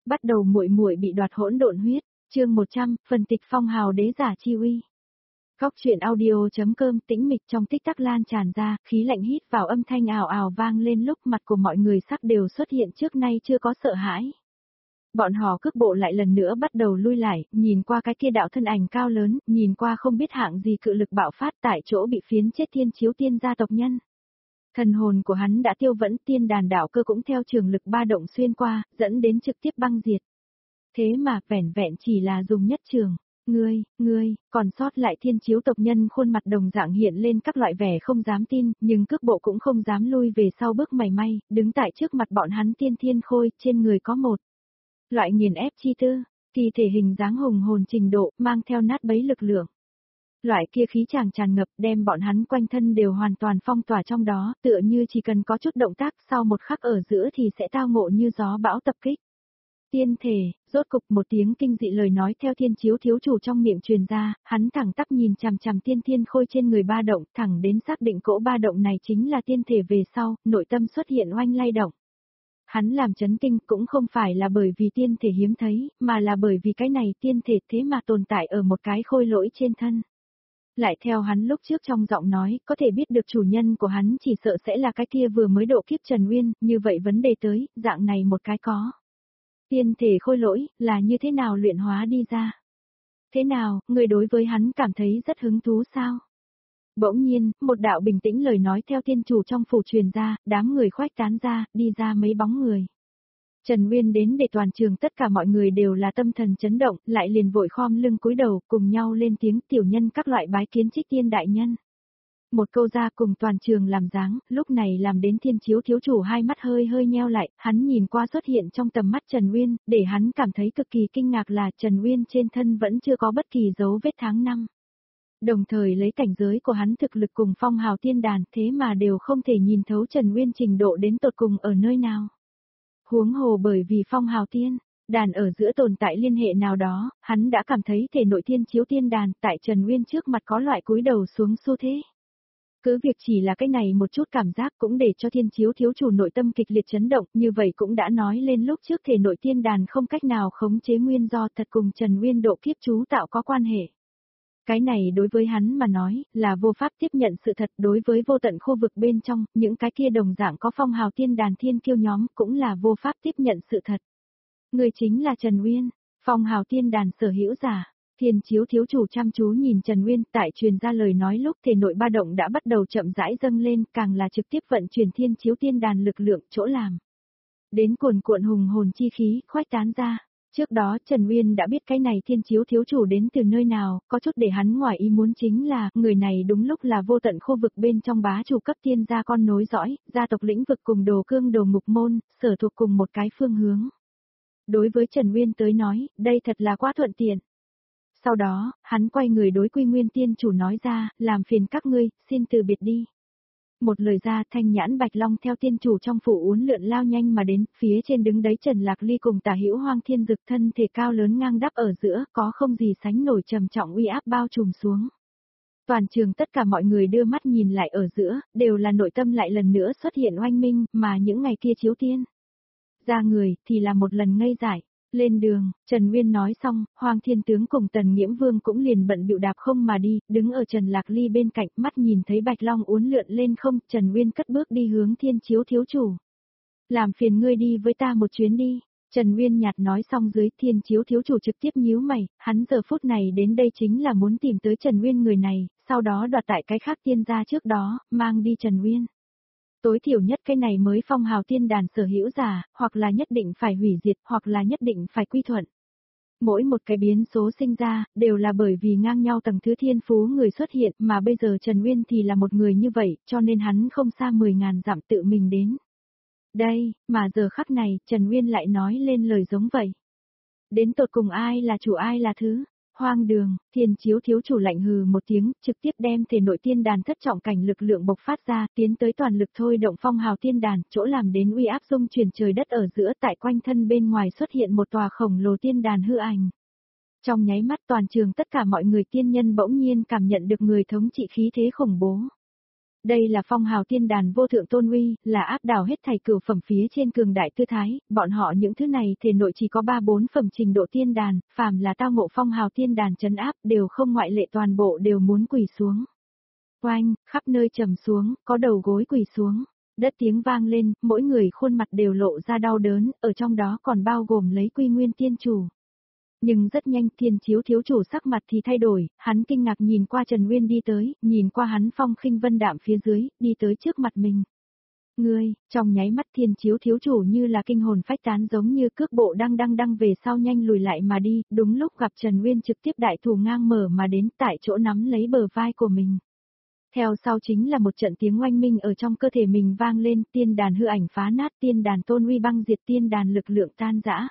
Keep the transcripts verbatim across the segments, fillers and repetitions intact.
Bắt đầu muội muội bị đoạt hỗn độn huyết, chương một trăm, phần tịch phong hào đế giả chi uy. Góc truyện audio.com tĩnh mịch trong tích tắc lan tràn ra, khí lạnh hít vào âm thanh ào ào vang lên lúc mặt của mọi người sắc đều xuất hiện trước nay chưa có sợ hãi. Bọn họ cước bộ lại lần nữa bắt đầu lui lại, nhìn qua cái kia đạo thân ảnh cao lớn, nhìn qua không biết hạng gì cự lực bạo phát tại chỗ bị phiến chết thiên chiếu tiên gia tộc nhân. Thần hồn của hắn đã tiêu vẫn, tiên đàn đạo cơ cũng theo trường lực ba động xuyên qua, dẫn đến trực tiếp băng diệt. Thế mà vẻn vẹn chỉ là dùng nhất trường, ngươi, ngươi, còn sót lại thiên chiếu tộc nhân khuôn mặt đồng dạng hiện lên các loại vẻ không dám tin, nhưng cước bộ cũng không dám lui về sau bước mảy may, đứng tại trước mặt bọn hắn tiên thiên khôi, trên người có một loại nghiền ép chi tư, kỳ thể hình dáng hùng hồn trình độ, mang theo nát bấy lực lượng. Loại kia khí chàng tràn ngập đem bọn hắn quanh thân đều hoàn toàn phong tỏa trong đó, tựa như chỉ cần có chút động tác sau một khắc ở giữa thì sẽ tao ngộ như gió bão tập kích. Tiên thể, rốt cục một tiếng kinh dị lời nói theo thiên chiếu thiếu chủ trong miệng truyền ra, hắn thẳng tắp nhìn chằm chằm tiên thiên khôi trên người ba động, thẳng đến xác định cỗ ba động này chính là tiên thể về sau, nội tâm xuất hiện oanh lay động. Hắn làm chấn kinh cũng không phải là bởi vì tiên thể hiếm thấy, mà là bởi vì cái này tiên thể thế mà tồn tại ở một cái khôi lỗi trên thân. Lại theo hắn lúc trước trong giọng nói, có thể biết được chủ nhân của hắn chỉ sợ sẽ là cái kia vừa mới độ kiếp Trần Uyên, như vậy vấn đề tới, dạng này một cái có. Tiên thể khôi lỗi, là như thế nào luyện hóa đi ra? Thế nào, người đối với hắn cảm thấy rất hứng thú sao? Bỗng nhiên, một đạo bình tĩnh lời nói theo tiên chủ trong phủ truyền ra, đám người khoách tán ra, đi ra mấy bóng người. Trần Uyên đến để toàn trường tất cả mọi người đều là tâm thần chấn động, lại liền vội khom lưng cúi đầu, cùng nhau lên tiếng tiểu nhân các loại bái kiến Trích Tiên đại nhân. Một câu ra cùng toàn trường làm dáng, lúc này làm đến thiên chiếu thiếu chủ hai mắt hơi hơi nheo lại, hắn nhìn qua xuất hiện trong tầm mắt Trần Uyên, để hắn cảm thấy cực kỳ kinh ngạc là Trần Uyên trên thân vẫn chưa có bất kỳ dấu vết tháng năm. Đồng thời lấy cảnh giới của hắn thực lực cùng phong hào tiên đàn thế mà đều không thể nhìn thấu Trần Uyên trình độ đến tột cùng ở nơi nào. Huống hồ bởi vì phong hào tiên đàn ở giữa tồn tại liên hệ nào đó, hắn đã cảm thấy thể nội thiên chiếu tiên đàn tại Trần Uyên trước mặt có loại cúi đầu xuống xu thế. Cứ việc chỉ là cái này một chút cảm giác cũng để cho thiên chiếu thiếu chủ nội tâm kịch liệt chấn động, như vậy cũng đã nói lên lúc trước thể nội tiên đàn không cách nào khống chế nguyên do thật cùng Trần Uyên độ kiếp chú tạo có quan hệ. Cái này đối với hắn mà nói, là vô pháp tiếp nhận sự thật đối với vô tận khu vực bên trong, những cái kia đồng dạng có phong hào tiên đàn thiên kiêu nhóm cũng là vô pháp tiếp nhận sự thật. Người chính là Trần Uyên, phong hào tiên đàn sở hữu giả. Thiên chiếu thiếu chủ chăm chú nhìn Trần Uyên tại truyền ra lời nói lúc thể nội ba động đã bắt đầu chậm rãi dâng lên, càng là trực tiếp vận chuyển thiên chiếu tiên đàn lực lượng chỗ làm. Đến cuồn cuộn hùng hồn chi khí, khoách tán ra. Trước đó Trần Uyên đã biết cái này thiên chiếu thiếu chủ đến từ nơi nào, có chút để hắn ngoài ý muốn chính là, người này đúng lúc là vô tận khu vực bên trong bá chủ cấp tiên gia con nối dõi, gia tộc lĩnh vực cùng đồ cương đồ ngục môn, sở thuộc cùng một cái phương hướng. Đối với Trần Uyên tới nói, đây thật là quá thuận tiện. Sau đó, hắn quay người đối Quy Nguyên tiên chủ nói ra, làm phiền các ngươi, xin từ biệt đi. Một lời ra thanh nhãn bạch long theo tiên chủ trong phủ uốn lượn lao nhanh mà đến, phía trên đứng đấy Trần Lạc Ly cùng Tả Hữu Hoang Thiên Dực thân thể cao lớn ngang đắp ở giữa, có không gì sánh nổi trầm trọng uy áp bao trùm xuống. Toàn trường tất cả mọi người đưa mắt nhìn lại ở giữa, đều là nội tâm lại lần nữa xuất hiện oanh minh, mà những ngày kia chiếu tiên ra người thì là một lần ngây dại. Lên đường, Trần Uyên nói xong, Hoàng Thiên Tướng cùng Tần Nghiễm Vương cũng liền bận bịu đạp không mà đi, đứng ở Trần Lạc Ly bên cạnh, mắt nhìn thấy Bạch Long uốn lượn lên không, Trần Uyên cất bước đi hướng thiên chiếu thiếu chủ. Làm phiền ngươi đi với ta một chuyến đi. Trần Uyên nhạt nói xong dưới thiên chiếu thiếu chủ trực tiếp nhíu mày, hắn giờ phút này đến đây chính là muốn tìm tới Trần Uyên người này, sau đó đoạt tại cái khác tiên gia trước đó, mang đi Trần Uyên. Tối thiểu nhất cái này mới phong hào tiên đàn sở hữu giả, hoặc là nhất định phải hủy diệt, hoặc là nhất định phải quy thuận. Mỗi một cái biến số sinh ra, đều là bởi vì ngang nhau tầng thứ thiên phú người xuất hiện, mà bây giờ Trần Uyên thì là một người như vậy, cho nên hắn không xa mười ngàn dặm tự mình đến. Đây, mà giờ khắc này, Trần Uyên lại nói lên lời giống vậy. Đến tột cùng ai là chủ ai là thứ? Hoang đường, thiên chiếu thiếu chủ lạnh hừ một tiếng, trực tiếp đem thể nội tiên đàn thất trọng cảnh lực lượng bộc phát ra, tiến tới toàn lực thôi động phong hào tiên đàn, chỗ làm đến uy áp dung chuyển trời đất ở giữa tại quanh thân bên ngoài xuất hiện một tòa khổng lồ tiên đàn hư ảnh. Trong nháy mắt toàn trường tất cả mọi người tiên nhân bỗng nhiên cảm nhận được người thống trị khí thế khủng bố. Đây là phong hào tiên đàn vô thượng tôn uy, là áp đảo hết thảy cửu phẩm phía trên cường đại tư thái, bọn họ những thứ này thể nội chỉ có ba bốn phẩm trình độ tiên đàn, phàm là tao ngộ phong hào tiên đàn trấn áp đều không ngoại lệ toàn bộ đều muốn quỳ xuống. Oanh, khắp nơi trầm xuống, có đầu gối quỳ xuống, đất tiếng vang lên, mỗi người khuôn mặt đều lộ ra đau đớn, ở trong đó còn bao gồm lấy Quy Nguyên tiên chủ. Nhưng rất nhanh Thiên Chiếu thiếu chủ sắc mặt thì thay đổi, hắn kinh ngạc nhìn qua Trần Nguyên đi tới, nhìn qua hắn phong khinh vân đạm phía dưới, đi tới trước mặt mình. Ngươi, trong nháy mắt Thiên Chiếu thiếu chủ như là kinh hồn phách tán giống như cước bộ đang đang đang về sau nhanh lùi lại mà đi, đúng lúc gặp Trần Nguyên trực tiếp đại thủ ngang mở mà đến tại chỗ nắm lấy bờ vai của mình. Theo sau chính là một trận tiếng oanh minh ở trong cơ thể mình vang lên, tiên đàn hư ảnh phá nát, tiên đàn tôn uy băng diệt, tiên đàn lực lượng tan rã.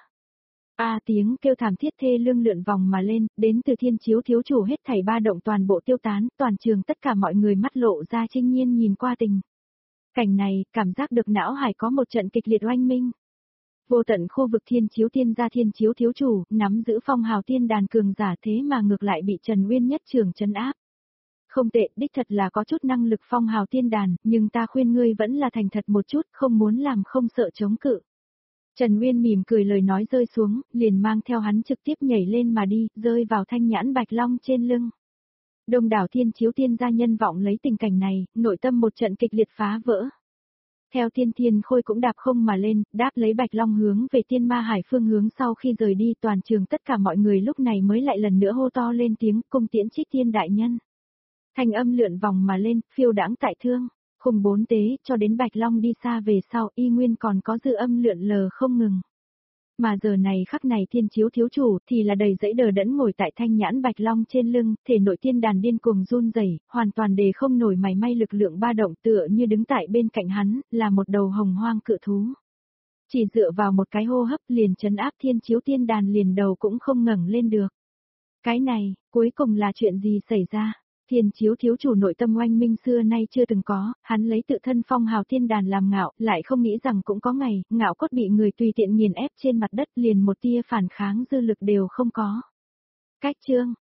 A à, tiếng kêu thảm thiết thê lương lượn vòng mà lên, đến từ Thiên Chiếu thiếu chủ hết thảy ba động toàn bộ tiêu tán, toàn trường tất cả mọi người mắt lộ ra trinh nhiên nhìn qua tình. Cảnh này, cảm giác được não hải có một trận kịch liệt oanh minh. Vô tận khu vực Thiên Chiếu tiên gia Thiên Chiếu thiếu chủ, nắm giữ phong hào tiên đàn cường giả thế mà ngược lại bị Trần Nguyên nhất trường trấn áp. Không tệ, đích thật là có chút năng lực phong hào tiên đàn, nhưng ta khuyên ngươi vẫn là thành thật một chút, không muốn làm không sợ chống cự. Trần Nguyên mỉm cười lời nói rơi xuống, liền mang theo hắn trực tiếp nhảy lên mà đi, rơi vào thanh nhãn bạch long trên lưng. Đông đảo Thiên Chiếu tiên gia nhân vọng lấy tình cảnh này, nội tâm một trận kịch liệt phá vỡ. Theo Thiên Thiên Khôi cũng đạp không mà lên, đáp lấy bạch long hướng về Tiên Ma Hải phương hướng sau khi rời đi toàn trường tất cả mọi người lúc này mới lại lần nữa hô to lên tiếng cung tiễn Trích Tiên đại nhân. Thanh âm lượn vòng mà lên, phiêu đãng tại thương, khung bốn tế, cho đến Bạch Long đi xa về sau, y nguyên còn có dư âm lượn lờ không ngừng. Mà giờ này khắc này Thiên Chiếu thiếu chủ thì là đầy dẫy đờ đẫn ngồi tại thanh nhãn Bạch Long trên lưng, thể nội tiên đàn điên cuồng run rẩy, hoàn toàn đề không nổi mảy may lực lượng ba động, tựa như đứng tại bên cạnh hắn, là một đầu hồng hoang cự thú. Chỉ dựa vào một cái hô hấp liền trấn áp Thiên Chiếu tiên đàn liền đầu cũng không ngẩng lên được. Cái này, cuối cùng là chuyện gì xảy ra? Thiên Chiếu thiếu chủ nội tâm oanh minh xưa nay chưa từng có, hắn lấy tự thân phong hào thiên đàn làm ngạo, lại không nghĩ rằng cũng có ngày, ngạo cốt bị người tùy tiện nghiền ép trên mặt đất liền một tia phản kháng dư lực đều không có. Cách chương,